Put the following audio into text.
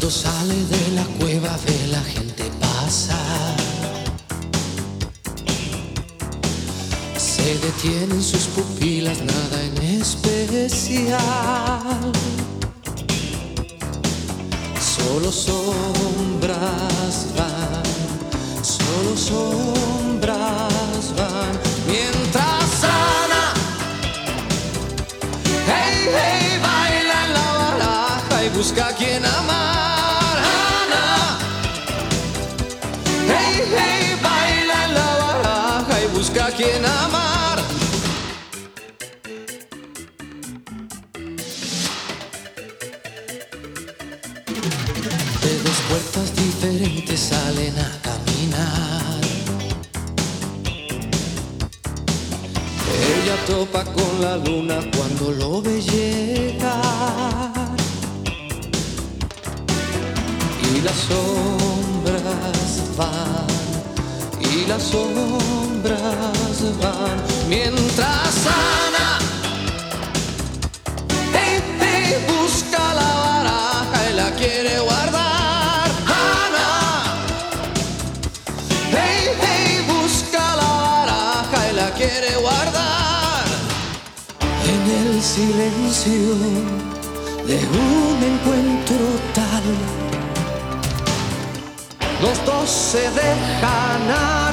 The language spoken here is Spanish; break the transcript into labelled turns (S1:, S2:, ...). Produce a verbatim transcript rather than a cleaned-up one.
S1: Cuando sale de la cueva ve la gente pasar. Se detienen sus pupilas, nada en especial. Solo sombras van, solo sombras van. Mientras Ana, hey, hey, baila en la baraja y busca a quien amar. Ana, hey, hey, baila en la baraja y busca a quien amar. De dos puertas diferentes salen a caminar. Ella topa con la luna cuando lo ve llegar. Y las sombras van, y las sombras van. Mientras Ana, hey, hey, busca la baraja y la quiere guardar. Ana, hey, hey, busca la baraja y la quiere guardar. En el silencio de un encuentro tal, los dos se dejan